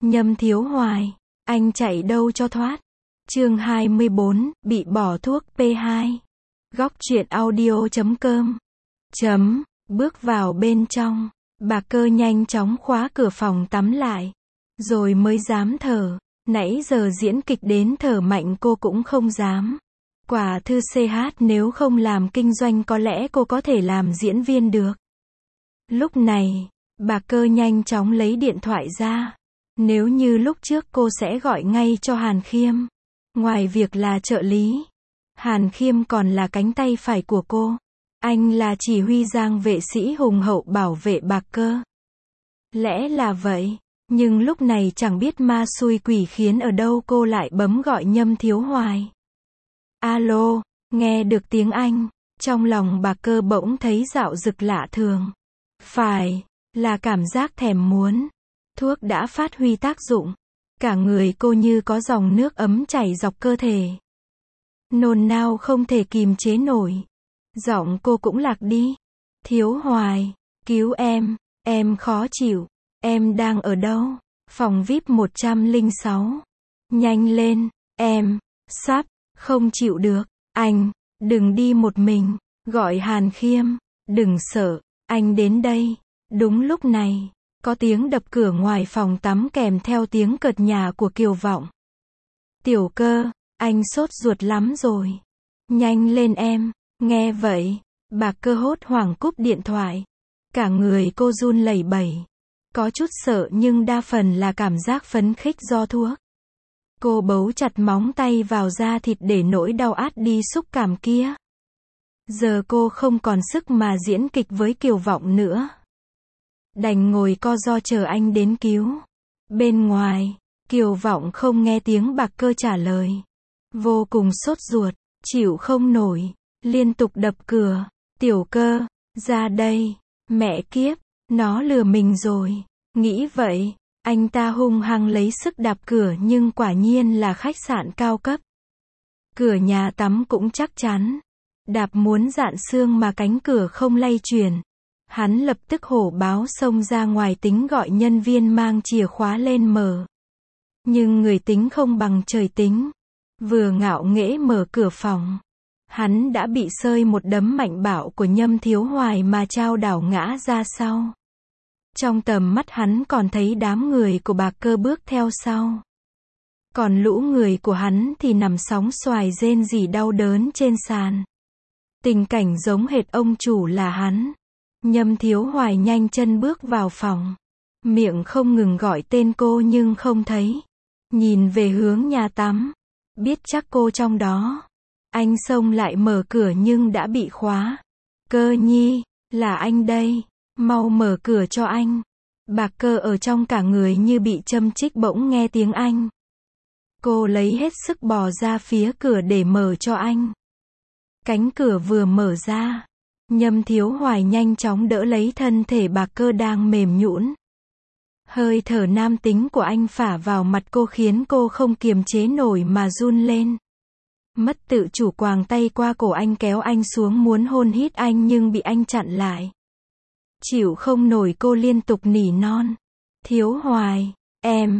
Nhâm Thiếu Hoài, anh chạy đâu cho thoát. Chương 24, bị bỏ thuốc P2. Góc truyện audio.com. Bước vào bên trong, Bạc Cơ nhanh chóng khóa cửa phòng tắm lại, rồi mới dám thở. Nãy giờ diễn kịch đến thở mạnh cô cũng không dám. Quả thư CH nếu không làm kinh doanh có lẽ cô có thể làm diễn viên được. Lúc này, Bạc Cơ nhanh chóng lấy điện thoại ra. Nếu như lúc trước cô sẽ gọi ngay cho Hàn Khiêm. Ngoài việc là trợ lý, Hàn Khiêm còn là cánh tay phải của cô. Anh là chỉ huy giang vệ sĩ hùng hậu bảo vệ Bạc Cơ. Lẽ là vậy, nhưng lúc này chẳng biết ma xui quỷ khiến ở đâu cô lại bấm gọi Nhâm Thiếu Hoài. Alo, nghe được tiếng Anh, trong lòng Bạc Cơ bỗng thấy dạo dực lạ thường. Phải, là cảm giác thèm muốn. Thuốc đã phát huy tác dụng. Cả người cô như có dòng nước ấm chảy dọc cơ thể. Nôn nao không thể kìm chế nổi. Giọng cô cũng lạc đi. Thiếu Hoài, cứu em khó chịu. Em đang ở đâu? Phòng VIP 106. Nhanh lên, em sắp không chịu được. Anh, đừng đi một mình. Gọi Hàn Khiêm, đừng sợ, anh đến đây. Đúng lúc này, có tiếng đập cửa ngoài phòng tắm kèm theo tiếng cợt nhả của Kiều Vọng. Tiểu Cơ, anh sốt ruột lắm rồi. Nhanh lên em. Nghe vậy, Bạc Cơ hốt hoảng cúp điện thoại. Cả người cô run lẩy bẩy. Có chút sợ nhưng đa phần là cảm giác phấn khích do thuốc. Cô bấu chặt móng tay vào da thịt để nỗi đau át đi xúc cảm kia. Giờ cô không còn sức mà diễn kịch với Kiều Vọng nữa. Đành ngồi co ro chờ anh đến cứu. Bên ngoài, Kiều Vọng không nghe tiếng Bạc Cơ trả lời. Vô cùng sốt ruột, chịu không nổi, liên tục đập cửa. Tiểu Cơ, ra đây. Mẹ kiếp, nó lừa mình rồi. Nghĩ vậy, anh ta hung hăng lấy sức đạp cửa nhưng quả nhiên là khách sạn cao cấp. Cửa nhà tắm cũng chắc chắn. Đạp muốn dạn xương mà cánh cửa không lay chuyển. Hắn lập tức hổ báo xông ra ngoài tính gọi nhân viên mang chìa khóa lên mở. Nhưng người tính không bằng trời tính. Vừa ngạo nghễ mở cửa phòng, hắn đã bị sơi một đấm mạnh bạo của Nhâm Thiếu Hoài mà chao đảo ngã ra sau. Trong tầm mắt hắn còn thấy đám người của Bạc Cơ bước theo sau. Còn lũ người của hắn thì nằm sóng xoài rên rỉ đau đớn trên sàn. Tình cảnh giống hệt ông chủ là hắn. Nhâm Thiếu Hoài nhanh chân bước vào phòng. Miệng không ngừng gọi tên cô nhưng không thấy. Nhìn về hướng nhà tắm. Biết chắc cô trong đó. Anh xông lại mở cửa nhưng đã bị khóa. Cơ nhi, là anh đây. Mau mở cửa cho anh. Bạc Cơ ở trong cả người như bị châm chích bỗng nghe tiếng anh. Cô lấy hết sức bò ra phía cửa để mở cho anh. Cánh cửa vừa mở ra. Nhâm Thiếu Hoài nhanh chóng đỡ lấy thân thể Bạc Cơ đang mềm nhũn. Hơi thở nam tính của anh phả vào mặt cô khiến cô không kiềm chế nổi mà run lên. Mất tự chủ quàng tay qua cổ anh kéo anh xuống muốn hôn hít anh nhưng bị anh chặn lại. Chịu không nổi cô liên tục nỉ non. Thiếu Hoài, em,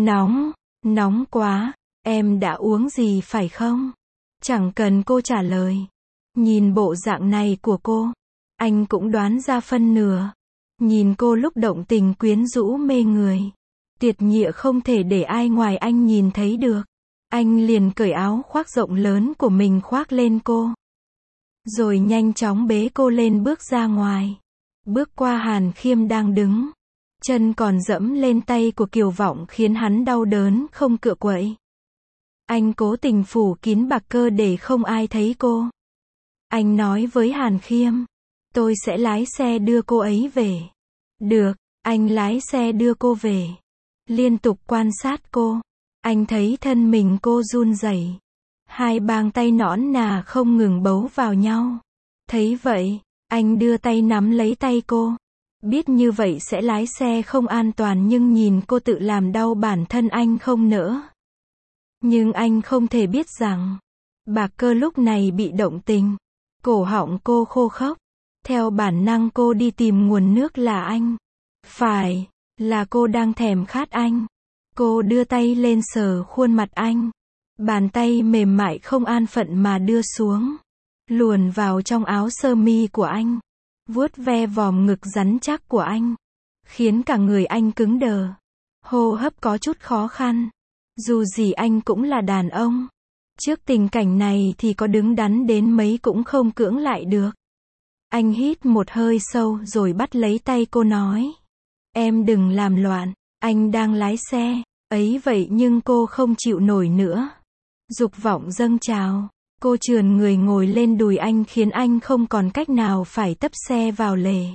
nóng quá, em đã uống gì phải không? Chẳng cần cô trả lời. Nhìn bộ dạng này của cô, anh cũng đoán ra phân nửa. Nhìn cô lúc động tình quyến rũ mê người. Tuyệt nhịa không thể để ai ngoài anh nhìn thấy được. Anh liền cởi áo khoác rộng lớn của mình khoác lên cô. Rồi nhanh chóng bế cô lên bước ra ngoài. Bước qua Hàn Khiêm đang đứng. Chân còn dẫm lên tay của Kiều Vọng khiến hắn đau đớn không cựa quậy. Anh cố tình phủ kín Bạc Cơ để không ai thấy cô. Anh nói với Hàn Khiêm. Tôi sẽ lái xe đưa cô ấy về. Được, anh lái xe đưa cô về. Liên tục quan sát cô. Anh thấy thân mình cô run rẩy. Hai bàn tay nõn nà không ngừng bấu vào nhau. Thấy vậy, anh đưa tay nắm lấy tay cô. Biết như vậy sẽ lái xe không an toàn nhưng nhìn cô tự làm đau bản thân anh không nỡ. Nhưng anh không thể biết rằng, Bạc Cơ lúc này bị động tình. Cổ họng cô khô khốc. Theo bản năng cô đi tìm nguồn nước là anh. Phải, là cô đang thèm khát anh. Cô đưa tay lên sờ khuôn mặt anh. Bàn tay mềm mại không an phận mà đưa xuống. Luồn vào trong áo sơ mi của anh. Vuốt ve vòm ngực rắn chắc của anh. Khiến cả người anh cứng đờ. Hô hấp có chút khó khăn. Dù gì anh cũng là đàn ông. Trước tình cảnh này thì có đứng đắn đến mấy cũng không cưỡng lại được. Anh hít một hơi sâu rồi bắt lấy tay cô nói. Em đừng làm loạn, anh đang lái xe. Ấy vậy nhưng cô không chịu nổi nữa. Dục vọng dâng trào. Cô trườn người ngồi lên đùi anh khiến anh không còn cách nào phải tấp xe vào lề.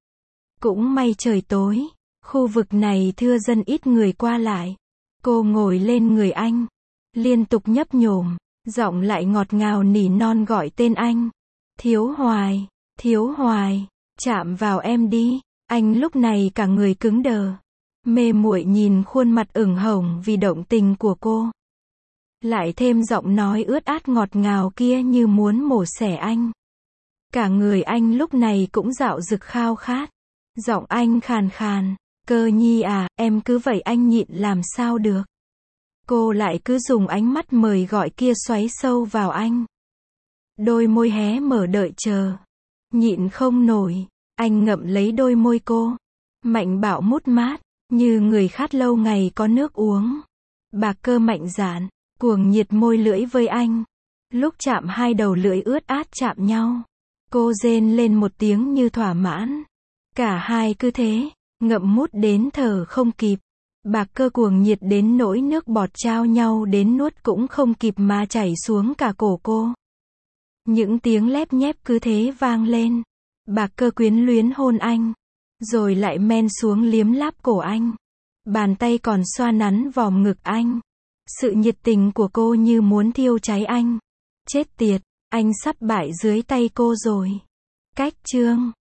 Cũng may trời tối. Khu vực này thưa dân ít người qua lại. Cô ngồi lên người anh. Liên tục nhấp nhổm. Giọng lại ngọt ngào nỉ non gọi tên anh. Thiếu Hoài, Thiếu Hoài, chạm vào em đi. Anh lúc này cả người cứng đờ. Mê muội nhìn khuôn mặt ửng hồng vì động tình của cô. Lại thêm giọng nói ướt át ngọt ngào kia như muốn mổ xẻ anh. Cả người anh lúc này cũng dạo dực khao khát. Giọng anh khàn khàn. Cơ Nhi à, em cứ vậy anh nhịn làm sao được. Cô lại cứ dùng ánh mắt mời gọi kia xoáy sâu vào anh. Đôi môi hé mở đợi chờ. Nhịn không nổi. Anh ngậm lấy đôi môi cô. Mạnh bạo mút mát. Như người khát lâu ngày có nước uống. Bạc Cơ mạnh dạn. Cuồng nhiệt môi lưỡi với anh. Lúc chạm hai đầu lưỡi ướt át chạm nhau. Cô rên lên một tiếng như thỏa mãn. Cả hai cứ thế. Ngậm mút đến thở không kịp. Bạc Cơ cuồng nhiệt đến nỗi nước bọt trao nhau đến nuốt cũng không kịp mà chảy xuống cả cổ cô. Những tiếng lép nhép cứ thế vang lên. Bạc Cơ quyến luyến hôn anh. Rồi lại men xuống liếm láp cổ anh. Bàn tay còn xoa nắn vòm ngực anh. Sự nhiệt tình của cô như muốn thiêu cháy anh. Chết tiệt, anh sắp bại dưới tay cô rồi. Cách chương